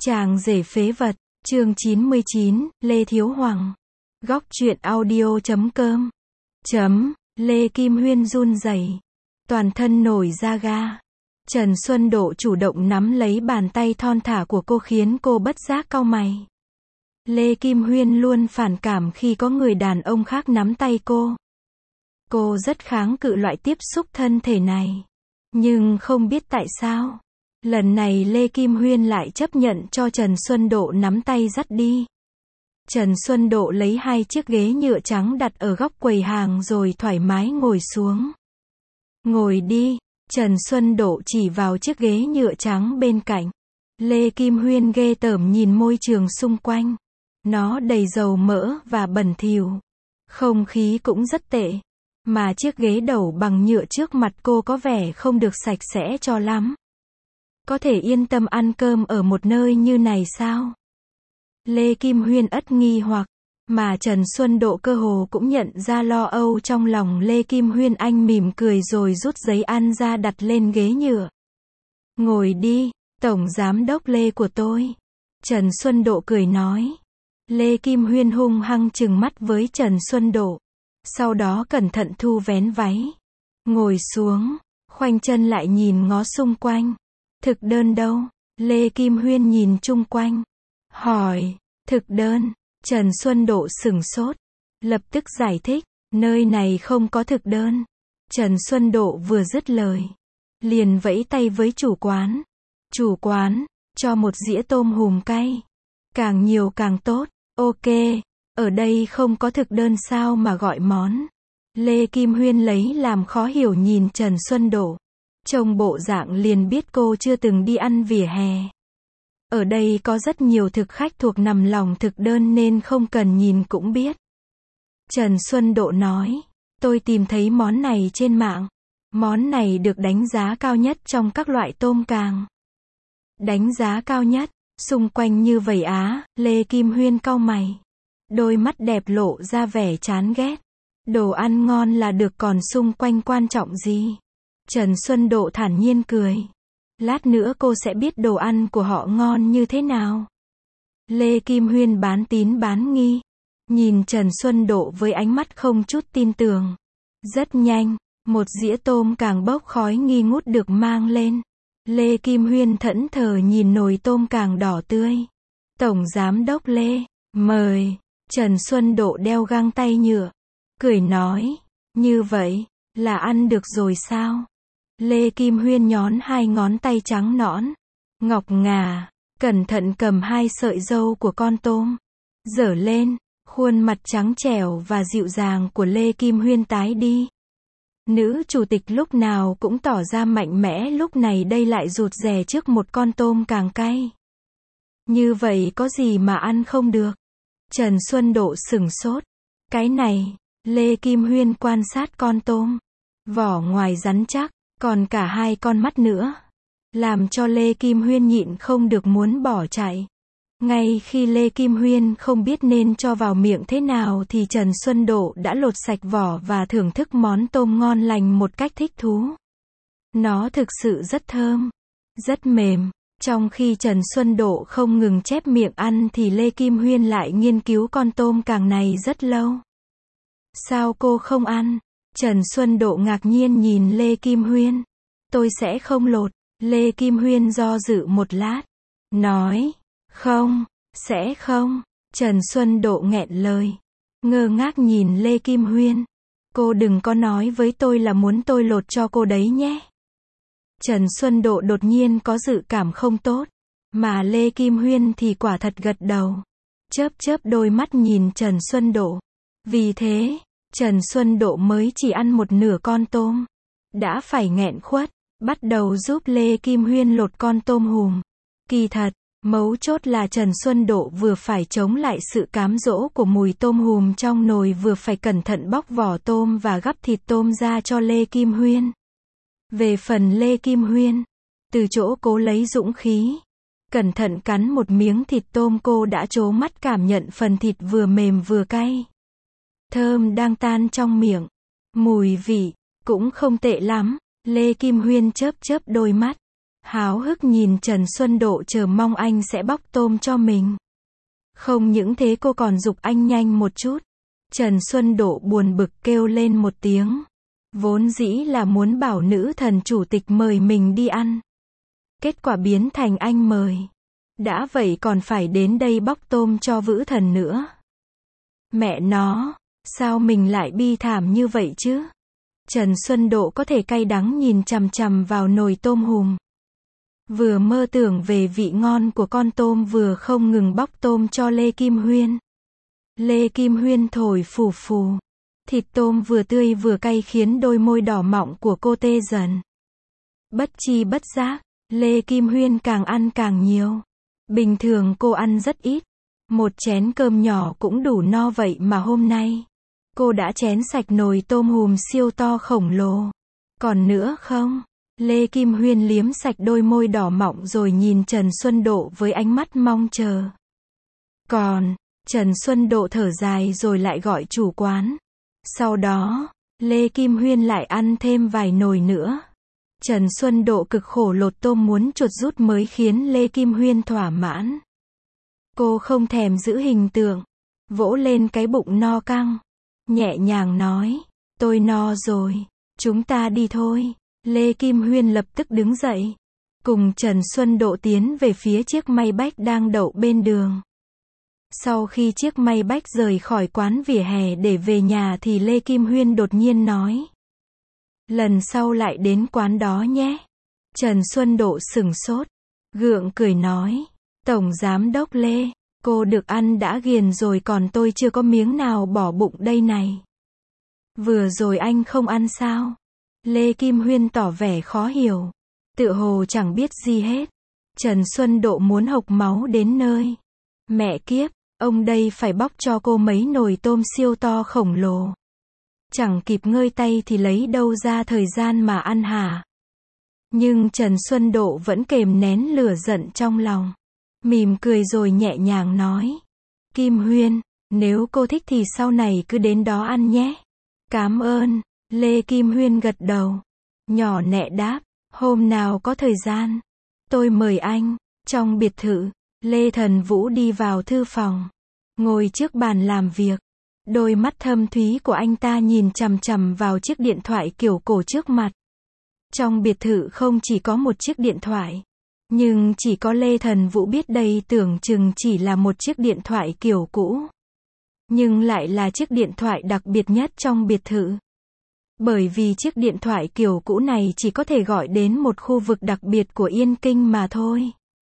Chàng rể phế vật, chương 99, Lê Thiếu Hoàng. Góc truyện audio.com. Lê Kim Huyên run rẩy, toàn thân nổi da gà. Trần Xuân Độ chủ động nắm lấy bàn tay thon thả của cô khiến cô bất giác cau mày. Lê Kim Huyên luôn phản cảm khi có người đàn ông khác nắm tay cô. Cô rất kháng cự loại tiếp xúc thân thể này. Nhưng không biết tại sao, lần này Lê Kim Huyên lại chấp nhận cho Trần Xuân Độ nắm tay dắt đi. Trần Xuân Độ lấy 2 chiếc ghế nhựa trắng đặt ở góc quầy hàng rồi thoải mái ngồi xuống. Ngồi đi, Trần Xuân Độ chỉ vào chiếc ghế nhựa trắng bên cạnh. Lê Kim Huyên ghê tởm nhìn môi trường xung quanh. Nó đầy dầu mỡ và bẩn thỉu. Không khí cũng rất tệ. Mà chiếc ghế đầu bằng nhựa trước mặt cô có vẻ không được sạch sẽ cho lắm. Có thể yên tâm ăn cơm ở một nơi như này sao? Lê Kim Huyên ất nghi hoặc, mà Trần Xuân Độ cơ hồ cũng nhận ra lo âu trong lòng Lê Kim Huyên. Anh mỉm cười rồi rút giấy ăn ra đặt lên ghế nhựa. Ngồi đi, Tổng Giám đốc Lê của tôi. Trần Xuân Độ cười nói. Lê Kim Huyên hung hăng trừng mắt với Trần Xuân Độ. Sau đó cẩn thận thu vén váy. Ngồi xuống, khoanh chân lại nhìn ngó xung quanh. Thực đơn đâu? Lê Kim Huyên nhìn chung quanh. Hỏi, thực đơn? Trần Xuân Độ sửng sốt. Lập tức giải thích, nơi này không có thực đơn. Trần Xuân Độ vừa dứt lời, liền vẫy tay với chủ quán. Chủ quán, cho một dĩa tôm hùm cay. Càng nhiều càng tốt. Ok, ở đây không có thực đơn sao mà gọi món? Lê Kim Huyên lấy làm khó hiểu nhìn Trần Xuân Độ. Trông bộ dạng liền biết cô chưa từng đi ăn vỉa hè. Ở đây có rất nhiều thực khách thuộc nằm lòng thực đơn nên không cần nhìn cũng biết. Trần Xuân Độ nói, tôi tìm thấy món này trên mạng. Món này được đánh giá cao nhất trong các loại tôm càng. Đánh giá cao nhất, xung quanh như vậy á? Lê Kim Huyên cau mày. Đôi mắt đẹp lộ ra vẻ chán ghét. Đồ ăn ngon là được còn xung quanh quan trọng gì? Trần Xuân Độ thản nhiên cười. Lát nữa cô sẽ biết đồ ăn của họ ngon như thế nào. Lê Kim Huyên bán tín bán nghi. Nhìn Trần Xuân Độ với ánh mắt không chút tin tưởng. Rất nhanh, một dĩa tôm càng bốc khói nghi ngút được mang lên. Lê Kim Huyên thẫn thờ nhìn nồi tôm càng đỏ tươi. Tổng Giám đốc Lê, mời. Trần Xuân Độ đeo găng tay nhựa. Cười nói, như vậy, là ăn được rồi sao? Lê Kim Huyên nhón 2 ngón tay trắng nõn, ngọc ngà, cẩn thận cầm 2 sợi râu của con tôm. Giở lên, khuôn mặt trắng trẻo và dịu dàng của Lê Kim Huyên tái đi. Nữ chủ tịch lúc nào cũng tỏ ra mạnh mẽ, lúc này đây lại rụt rè trước một con tôm càng cay. Như vậy có gì mà ăn không được? Trần Xuân Độ sửng sốt. Cái này, Lê Kim Huyên quan sát con tôm. Vỏ ngoài rắn chắc, còn cả 2 con mắt nữa. Làm cho Lê Kim Huyên nhịn không được muốn bỏ chạy. Ngay khi Lê Kim Huyên không biết nên cho vào miệng thế nào thì Trần Xuân Độ đã lột sạch vỏ và thưởng thức món tôm ngon lành một cách thích thú. Nó thực sự rất thơm, rất mềm. Trong khi Trần Xuân Độ không ngừng chép miệng ăn thì Lê Kim Huyên lại nghiên cứu con tôm càng này rất lâu. Sao cô không ăn? Trần Xuân Độ ngạc nhiên nhìn Lê Kim Huyên. Tôi sẽ không lột. Lê Kim Huyên do dự một lát. Nói, không, sẽ không. Trần Xuân Độ nghẹn lời. Ngơ ngác nhìn Lê Kim Huyên. Cô đừng có nói với tôi là muốn tôi lột cho cô đấy nhé. Trần Xuân Độ đột nhiên có dự cảm không tốt. Mà Lê Kim Huyên thì quả thật gật đầu. Chớp chớp đôi mắt nhìn Trần Xuân Độ. Vì thế, Trần Xuân Độ mới chỉ ăn một nửa con tôm. Đã phải nghẹn khuất, bắt đầu giúp Lê Kim Huyên lột con tôm hùm. Kỳ thật, mấu chốt là Trần Xuân Độ vừa phải chống lại sự cám dỗ của mùi tôm hùm trong nồi, vừa phải cẩn thận bóc vỏ tôm và gắp thịt tôm ra cho Lê Kim Huyên. Về phần Lê Kim Huyên, từ chỗ cố lấy dũng khí, cẩn thận cắn một miếng thịt tôm, cô đã trố mắt cảm nhận phần thịt vừa mềm vừa cay. Thơm đang tan trong miệng. Mùi vị cũng không tệ lắm. Lê Kim Huyên chớp chớp đôi mắt. háo hức nhìn Trần Xuân Độ chờ mong anh sẽ bóc tôm cho mình. Không những thế cô còn giục anh nhanh một chút. Trần Xuân Độ buồn bực kêu lên một tiếng. Vốn dĩ là muốn bảo nữ thần chủ tịch mời mình đi ăn. Kết quả biến thành anh mời. Đã vậy còn phải đến đây bóc tôm cho vữ thần nữa. Mẹ nó, sao mình lại bi thảm như vậy chứ? Trần Xuân Độ có thể cay đắng nhìn chằm chằm vào nồi tôm hùm. Vừa mơ tưởng về vị ngon của con tôm vừa không ngừng bóc tôm cho Lê Kim Huyên. Lê Kim Huyên thổi phù phù. Thịt tôm vừa tươi vừa cay khiến đôi môi đỏ mọng của cô tê dần. Bất chi bất giác, Lê Kim Huyên càng ăn càng nhiều. Bình thường cô ăn rất ít. Một chén cơm nhỏ cũng đủ no vậy mà hôm nay, cô đã chén sạch nồi tôm hùm siêu to khổng lồ. Còn nữa không? Lê Kim Huyên liếm sạch đôi môi đỏ mọng rồi nhìn Trần Xuân Độ với ánh mắt mong chờ. Còn, Trần Xuân Độ thở dài rồi lại gọi chủ quán. Sau đó, Lê Kim Huyên lại ăn thêm vài nồi nữa. Trần Xuân Độ cực khổ lột tôm muốn chuột rút mới khiến Lê Kim Huyên thỏa mãn. Cô không thèm giữ hình tượng, vỗ lên cái bụng no căng, nhẹ nhàng nói, tôi no rồi, chúng ta đi thôi. Lê Kim Huyên lập tức đứng dậy, cùng Trần Xuân Độ tiến về phía chiếc Maybach đang đậu bên đường. Sau khi chiếc Maybach rời khỏi quán vỉa hè để về nhà thì Lê Kim Huyên đột nhiên nói, lần sau lại đến quán đó nhé. Trần Xuân Độ sửng sốt, gượng cười nói, Tổng Giám đốc Lê, cô được ăn đã ghiền rồi còn tôi chưa có miếng nào bỏ bụng đây này. Vừa rồi anh không ăn sao? Lê Kim Huyên tỏ vẻ khó hiểu, tựa hồ chẳng biết gì hết. Trần Xuân Độ muốn hộc máu đến nơi. Mẹ kiếp, ông đây phải bóc cho cô mấy nồi tôm siêu to khổng lồ. Chẳng kịp ngơi tay thì lấy đâu ra thời gian mà ăn hả? Nhưng Trần Xuân Độ vẫn kềm nén lửa giận trong lòng. Mỉm cười rồi nhẹ nhàng nói. Kim Huyên, nếu cô thích thì sau này cứ đến đó ăn nhé. Cảm ơn. Lê Kim Huyên gật đầu. Nhỏ nhẹ đáp. Hôm nào có thời gian, tôi mời anh. Trong biệt thự, Lê Thần Vũ đi vào thư phòng. Ngồi trước bàn làm việc. Đôi mắt thâm thúy của anh ta nhìn chằm chằm vào chiếc điện thoại kiểu cổ trước mặt. Trong biệt thự không chỉ có một chiếc điện thoại. Nhưng chỉ có Lê Thần Vũ biết đây tưởng chừng chỉ là một chiếc điện thoại kiểu cũ. Nhưng lại là chiếc điện thoại đặc biệt nhất trong biệt thự. Bởi vì chiếc điện thoại kiểu cũ này chỉ có thể gọi đến một khu vực đặc biệt của Yên Kinh mà thôi.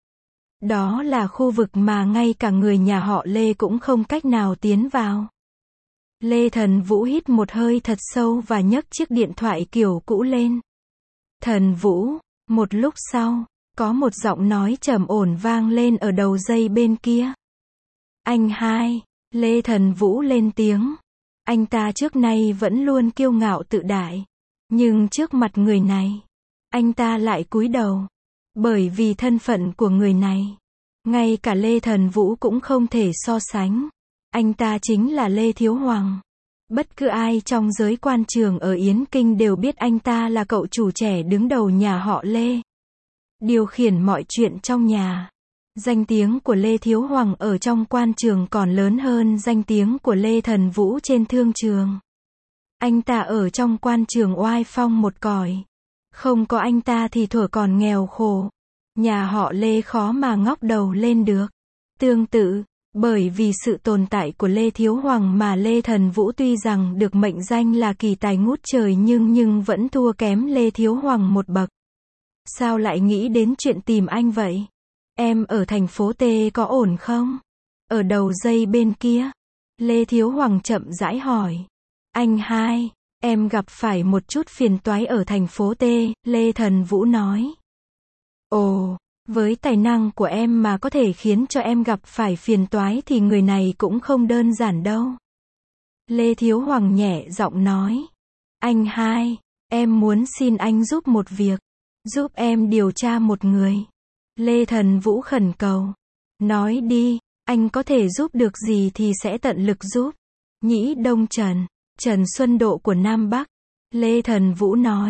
Đó là khu vực mà ngay cả người nhà họ Lê cũng không cách nào tiến vào. Lê Thần Vũ hít một hơi thật sâu và nhấc chiếc điện thoại kiểu cũ lên. Thần Vũ, một lúc sau, có một giọng nói trầm ổn vang lên ở đầu dây bên kia. Anh hai, Lê Thần Vũ lên tiếng. Anh ta trước nay vẫn luôn kiêu ngạo tự đại. Nhưng trước mặt người này, anh ta lại cúi đầu. Bởi vì thân phận của người này, ngay cả Lê Thần Vũ cũng không thể so sánh. Anh ta chính là Lê Thiếu Hoàng. Bất cứ ai trong giới quan trường ở Yến Kinh đều biết anh ta là cậu chủ trẻ đứng đầu nhà họ Lê. Điều khiển mọi chuyện trong nhà. Danh tiếng của Lê Thiếu Hoàng ở trong quan trường còn lớn hơn danh tiếng của Lê Thần Vũ trên thương trường. Anh ta ở trong quan trường oai phong một còi. Không có anh ta thì thuở còn nghèo khổ. Nhà họ Lê khó mà ngóc đầu lên được. Tương tự, bởi vì sự tồn tại của Lê Thiếu Hoàng mà Lê Thần Vũ tuy rằng được mệnh danh là kỳ tài ngút trời nhưng vẫn thua kém Lê Thiếu Hoàng một bậc. Sao lại nghĩ đến chuyện tìm anh vậy? Em ở thành phố T có ổn không? Ở đầu dây bên kia, Lê Thiếu Hoàng chậm rãi hỏi. Anh hai, em gặp phải một chút phiền toái ở thành phố T, Lê Thần Vũ nói. Ồ, với tài năng của em mà có thể khiến cho em gặp phải phiền toái thì người này cũng không đơn giản đâu. Lê Thiếu Hoàng nhẹ giọng nói. Anh hai, em muốn xin anh giúp một việc. Giúp em điều tra một người. Lê Thần Vũ khẩn cầu. Nói đi, anh có thể giúp được gì thì sẽ tận lực giúp. Nhĩ Đông Trần, Trần Xuân Độ của Nam Bắc. Lê Thần Vũ nói.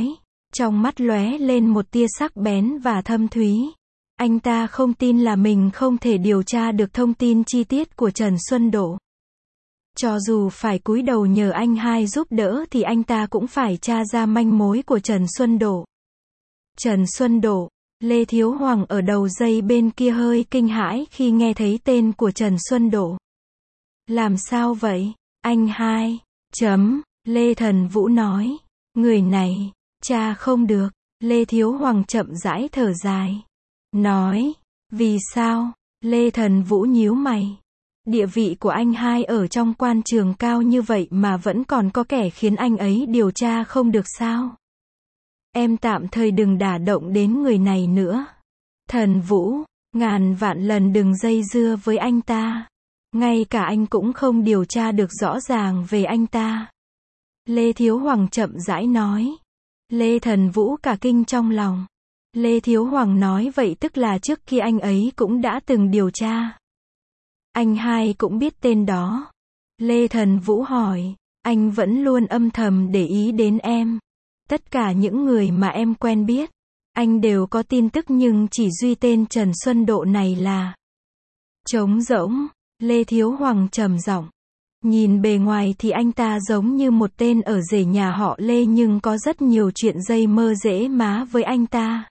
Trong mắt lóe lên một tia sắc bén và thâm thúy. Anh ta không tin là mình không thể điều tra được thông tin chi tiết của Trần Xuân Độ. Cho dù phải cúi đầu nhờ anh hai giúp đỡ thì anh ta cũng phải tra ra manh mối của Trần Xuân Độ. Trần Xuân Độ, Lê Thiếu Hoàng ở đầu dây bên kia hơi kinh hãi khi nghe thấy tên của Trần Xuân Độ. Làm sao vậy, anh hai? Lê Thần Vũ nói. Người này, tra không được. Lê Thiếu Hoàng chậm rãi thở dài. Nói, vì sao? Lê Thần Vũ nhíu mày. Địa vị của anh hai ở trong quan trường cao như vậy mà vẫn còn có kẻ khiến anh ấy điều tra không được sao? Em tạm thời đừng đả động đến người này nữa. Thần Vũ, ngàn vạn lần đừng dây dưa với anh ta. Ngay cả anh cũng không điều tra được rõ ràng về anh ta. Lê Thiếu Hoàng chậm rãi nói. Lê Thần Vũ cả kinh trong lòng. Lê Thiếu Hoàng nói vậy tức là trước kia anh ấy cũng đã từng điều tra. Anh hai cũng biết tên đó. Lê Thần Vũ hỏi, anh vẫn luôn âm thầm để ý đến em. Tất cả những người mà em quen biết, anh đều có tin tức nhưng chỉ duy tên Trần Xuân Độ này là trống rỗng. Lê Thiếu Hoàng trầm giọng. Nhìn bề ngoài thì anh ta giống như một tên ở rể nhà họ Lê nhưng có rất nhiều chuyện dây mơ dễ má với anh ta.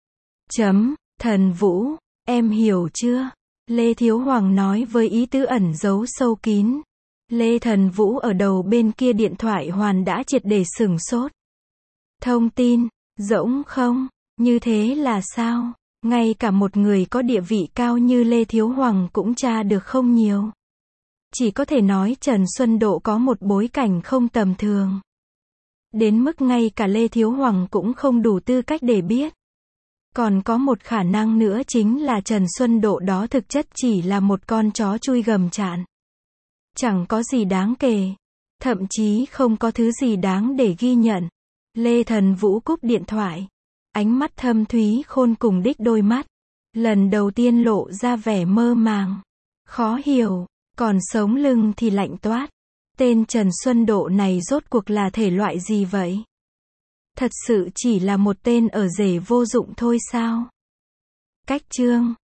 Thần Vũ, em hiểu chưa? Lê Thiếu Hoàng nói với ý tứ ẩn giấu sâu kín. Lê Thần Vũ ở đầu bên kia điện thoại hoàn đã triệt để sửng sốt. Thông tin, rỗng không? Như thế là sao? Ngay cả một người có địa vị cao như Lê Thiếu Hoàng cũng tra được không nhiều. Chỉ có thể nói Trần Xuân Độ có một bối cảnh không tầm thường. Đến mức ngay cả Lê Thiếu Hoàng cũng không đủ tư cách để biết. Còn có một khả năng nữa chính là Trần Xuân Độ đó thực chất chỉ là một con chó chui gầm chạn. Chẳng có gì đáng kể. Thậm chí không có thứ gì đáng để ghi nhận. Lê Thần Vũ cúp điện thoại. Ánh mắt thâm thúy khôn cùng đích đôi mắt. Lần đầu tiên lộ ra vẻ mơ màng. Khó hiểu. Còn sống lưng thì lạnh toát. Tên Trần Xuân Độ này rốt cuộc là thể loại gì vậy? Thật sự chỉ là một tên ở rể vô dụng thôi sao? Cách chương